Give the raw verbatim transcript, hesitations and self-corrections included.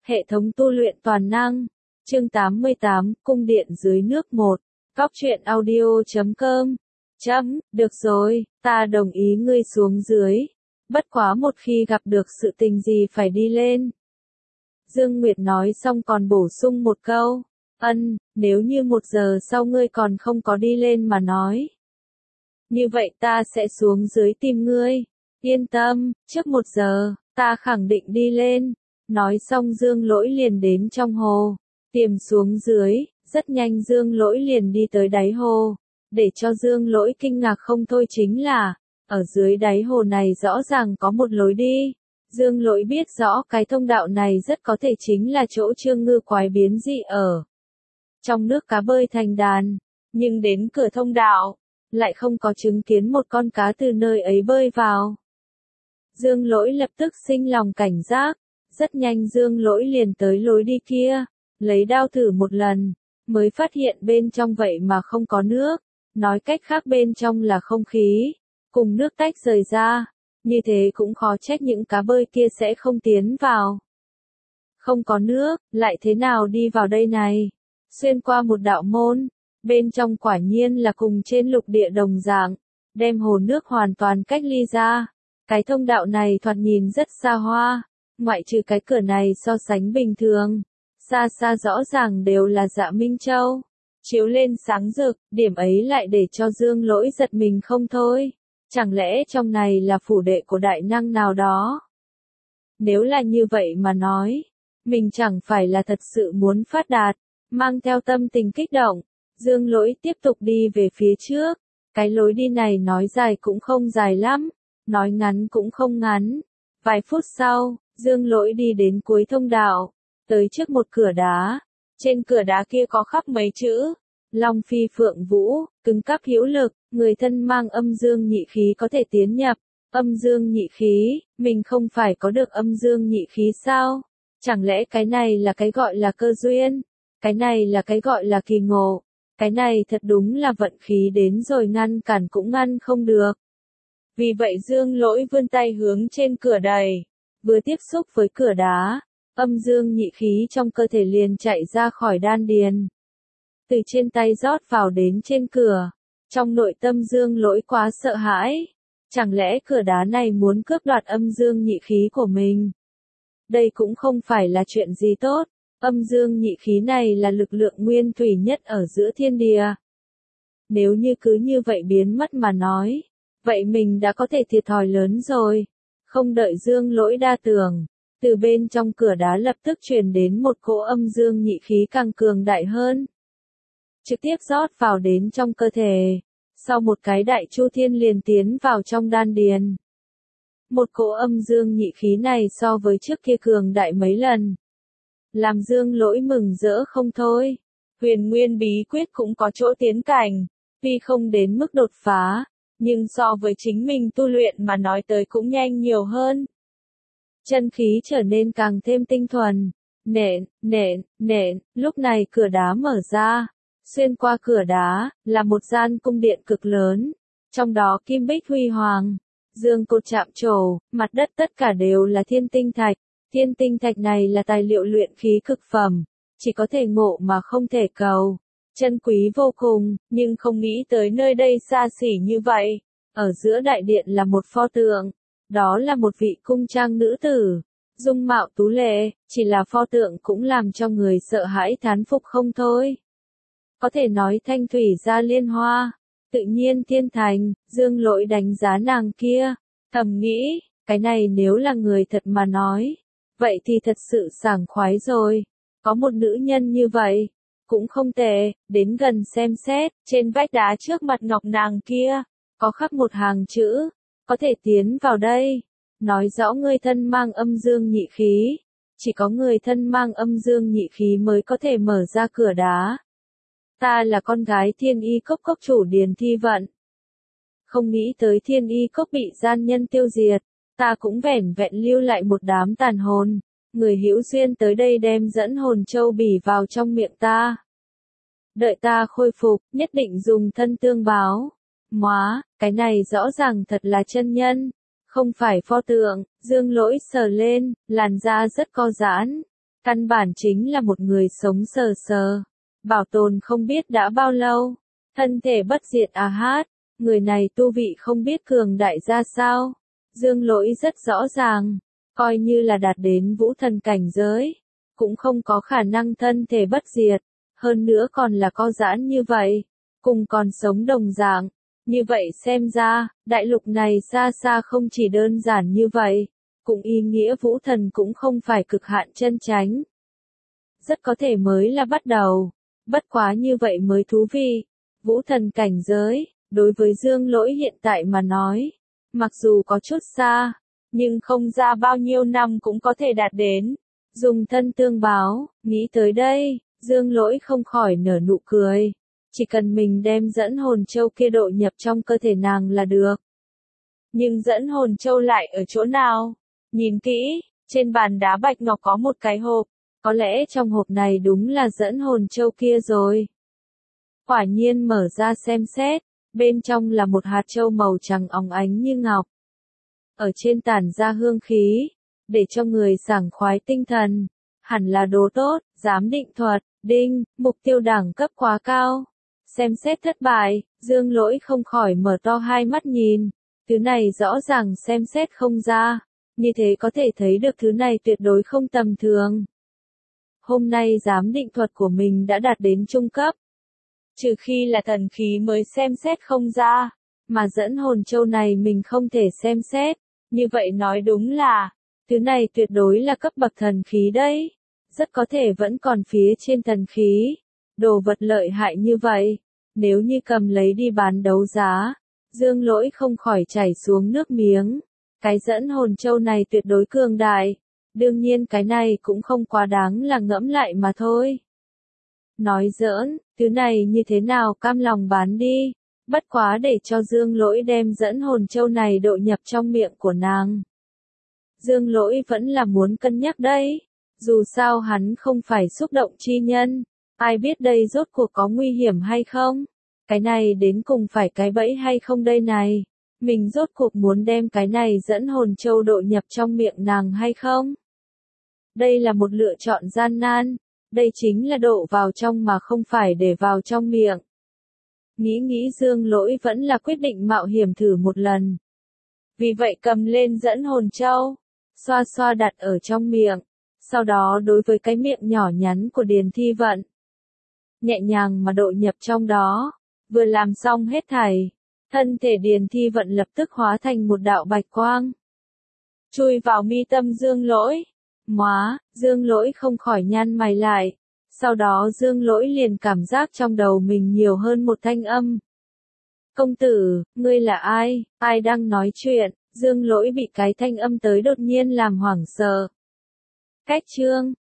Hệ thống tu luyện toàn năng. Chương tám mươi tám, cung điện dưới nước một. Cóc truyện audio chấm com. Chấm, được rồi, ta đồng ý ngươi xuống dưới. Bất quá một khi gặp được sự tình gì phải đi lên. Dương Nguyệt nói xong còn bổ sung một câu. Ân, nếu như một giờ sau ngươi còn không có đi lên mà nói. Như vậy ta sẽ xuống dưới tìm ngươi. Yên tâm, trước một giờ, ta khẳng định đi lên. Nói xong Dương Lỗi liền đến trong hồ. Tiềm xuống dưới, rất nhanh Dương Lỗi liền đi tới đáy hồ. Để cho Dương Lỗi kinh ngạc không thôi chính là, ở dưới đáy hồ này rõ ràng có một lối đi. Dương Lỗi biết rõ cái thông đạo này rất có thể chính là chỗ Trương Ngư quái biến dị ở. Trong nước cá bơi thành đàn, nhưng đến cửa thông đạo, lại không có chứng kiến một con cá từ nơi ấy bơi vào. Dương Lỗi lập tức sinh lòng cảnh giác, rất nhanh Dương Lỗi liền tới lối đi kia, lấy đao thử một lần, mới phát hiện bên trong vậy mà không có nước, nói cách khác bên trong là không khí, cùng nước tách rời ra, như thế cũng khó trách những cá bơi kia sẽ không tiến vào. Không có nước, lại thế nào đi vào đây này? Xuyên qua một đạo môn, bên trong quả nhiên là cùng trên lục địa đồng dạng, đem hồ nước hoàn toàn cách ly ra. Cái thông đạo này thoạt nhìn rất xa hoa, ngoại trừ cái cửa này so sánh bình thường, xa xa rõ ràng đều là Dạ Minh Châu, chiếu lên sáng rực, điểm ấy lại để cho Dương Lỗi giật mình không thôi. Chẳng lẽ trong này là phủ đệ của đại năng nào đó? Nếu là như vậy mà nói, mình chẳng phải là thật sự muốn phát đạt. Mang theo tâm tình kích động, Dương Lỗi tiếp tục đi về phía trước. Cái lối đi này nói dài cũng không dài lắm, nói ngắn cũng không ngắn. Vài phút sau, Dương Lỗi đi đến cuối thông đạo, tới trước một cửa đá. Trên cửa đá kia có khắc mấy chữ: Long Phi Phượng Vũ, cứng cáp hữu lực, người thân mang âm dương nhị khí có thể tiến nhập. Âm dương nhị khí, mình không phải có được âm dương nhị khí sao? Chẳng lẽ cái này là cái gọi là cơ duyên? Cái này là cái gọi là kỳ ngộ. Cái này thật đúng là vận khí đến rồi ngăn cản cũng ngăn không được. Vì vậy Dương Lỗi vươn tay hướng trên cửa đẩy. Vừa tiếp xúc với cửa đá, âm dương nhị khí trong cơ thể liền chạy ra khỏi đan điền. Từ trên tay rót vào đến trên cửa. Trong nội tâm Dương Lỗi quá sợ hãi. Chẳng lẽ cửa đá này muốn cướp đoạt âm dương nhị khí của mình? Đây cũng không phải là chuyện gì tốt. Âm dương nhị khí này là lực lượng nguyên thủy nhất ở giữa thiên địa. Nếu như cứ như vậy biến mất mà nói, vậy mình đã có thể thiệt thòi lớn rồi. Không đợi Dương Lỗi đa tưởng, từ bên trong cửa đá lập tức truyền đến một cỗ âm dương nhị khí càng cường đại hơn. Trực tiếp rót vào đến trong cơ thể. Sau một cái đại chu thiên liền tiến vào trong đan điền. Một cỗ âm dương nhị khí này so với trước kia cường đại mấy lần. Làm Dương Lỗi mừng rỡ không thôi. Huyền Nguyên bí quyết cũng có chỗ tiến cảnh, tuy không đến mức đột phá, nhưng so với chính mình tu luyện mà nói tới cũng nhanh nhiều hơn. Chân khí trở nên càng thêm tinh thuần. Nện, nện, nện, lúc này cửa đá mở ra. Xuyên qua cửa đá, là một gian cung điện cực lớn. Trong đó kim bích huy hoàng, dương cột chạm trổ, mặt đất tất cả đều là thiên tinh thạch. Thiên tinh thạch này là tài liệu luyện khí cực phẩm, chỉ có thể ngộ mà không thể cầu. Chân quý vô cùng, nhưng không nghĩ tới nơi đây xa xỉ như vậy. Ở giữa đại điện là một pho tượng, đó là một vị cung trang nữ tử, dung mạo tú lệ, chỉ là pho tượng cũng làm cho người sợ hãi thán phục không thôi. Có thể nói thanh thủy gia liên hoa, tự nhiên thiên thành. Dương Lỗi đánh giá nàng kia, thầm nghĩ, cái này nếu là người thật mà nói, vậy thì thật sự sảng khoái rồi. Có một nữ nhân như vậy, cũng không tệ. Đến gần xem xét, trên vách đá trước mặt ngọc nàng kia, có khắc một hàng chữ, có thể tiến vào đây. Nói rõ người thân mang âm dương nhị khí. Chỉ có người thân mang âm dương nhị khí mới có thể mở ra cửa đá. Ta là con gái Thiên Y Cốc cốc chủ Điền Thi Vận. Không nghĩ tới Thiên Y Cốc bị gian nhân tiêu diệt. Ta cũng vẻn vẹn lưu lại một đám tàn hồn. Người hữu duyên tới đây đem dẫn hồn châu bỉ vào trong miệng ta. Đợi ta khôi phục, nhất định dùng thân tương báo. Móa, cái này rõ ràng thật là chân nhân. Không phải pho tượng. Dương Lỗi sờ lên, làn da rất co giãn. Căn bản chính là một người sống sờ sờ. Bảo tồn không biết đã bao lâu. Thân thể bất diệt à hát. Người này tu vị không biết cường đại ra sao. Dương Lỗi rất rõ ràng. Coi như là đạt đến vũ thần cảnh giới. Cũng không có khả năng thân thể bất diệt. Hơn nữa còn là co giãn như vậy. Cùng còn sống đồng dạng. Như vậy xem ra, đại lục này xa xa không chỉ đơn giản như vậy. Cũng ý nghĩa vũ thần cũng không phải cực hạn chân chánh. Rất có thể mới là bắt đầu. Bất quá như vậy mới thú vị. Vũ thần cảnh giới, đối với Dương Lỗi hiện tại mà nói. Mặc dù có chút xa, nhưng không ra bao nhiêu năm cũng có thể đạt đến. Dùng thân tương báo, nghĩ tới đây, Dương Lỗi không khỏi nở nụ cười. Chỉ cần mình đem dẫn hồn châu kia độ nhập trong cơ thể nàng là được. Nhưng dẫn hồn châu lại ở chỗ nào? Nhìn kỹ, trên bàn đá bạch ngọc có một cái hộp. Có lẽ trong hộp này đúng là dẫn hồn châu kia rồi. Quả nhiên mở ra xem xét, bên trong là một hạt châu màu trắng óng ánh như ngọc. Ở trên tản ra hương khí, để cho người sảng khoái tinh thần. Hẳn là đồ tốt, giám định thuật, đinh, mục tiêu đẳng cấp quá cao. Xem xét thất bại, Dương Lỗi không khỏi mở to hai mắt nhìn. Thứ này rõ ràng xem xét không ra. Như thế có thể thấy được thứ này tuyệt đối không tầm thường. Hôm nay giám định thuật của mình đã đạt đến trung cấp. Trừ khi là thần khí mới xem xét không ra. Mà dẫn hồn châu này mình không thể xem xét. Như vậy nói đúng là, thứ này tuyệt đối là cấp bậc thần khí đấy. Rất có thể vẫn còn phía trên thần khí. Đồ vật lợi hại như vậy. Nếu như cầm lấy đi bán đấu giá, Dương Lỗi không khỏi chảy xuống nước miếng. Cái dẫn hồn châu này tuyệt đối cường đại. Đương nhiên cái này cũng không quá đáng là ngẫm lại mà thôi. Nói giỡn, thứ này như thế nào cam lòng bán đi. Bất quá để cho Dương Lỗi đem dẫn hồn châu này độ nhập trong miệng của nàng. Dương Lỗi vẫn là muốn cân nhắc đấy. Dù sao hắn không phải xúc động chi nhân. Ai biết đây rốt cuộc có nguy hiểm hay không? Cái này đến cùng phải cái bẫy hay không đây này? Mình rốt cuộc muốn đem cái này dẫn hồn châu độ nhập trong miệng nàng hay không? Đây là một lựa chọn gian nan. Đây chính là độ vào trong mà không phải để vào trong miệng. Nghĩ nghĩ Dương Lỗi vẫn là quyết định mạo hiểm thử một lần. Vì vậy cầm lên dẫn hồn châu, xoa xoa đặt ở trong miệng, sau đó đối với cái miệng nhỏ nhắn của Điền Thi Vận. Nhẹ nhàng mà độ nhập trong đó, vừa làm xong hết thảy, thân thể Điền Thi Vận lập tức hóa thành một đạo bạch quang. Chui vào mi tâm Dương Lỗi. Móa, Dương Lỗi không khỏi nhăn mày lại. Sau đó Dương Lỗi liền cảm giác trong đầu mình nhiều hơn một thanh âm. Công tử, ngươi là ai? Ai đang nói chuyện? Dương Lỗi bị cái thanh âm tới đột nhiên làm hoảng sợ. Cách chương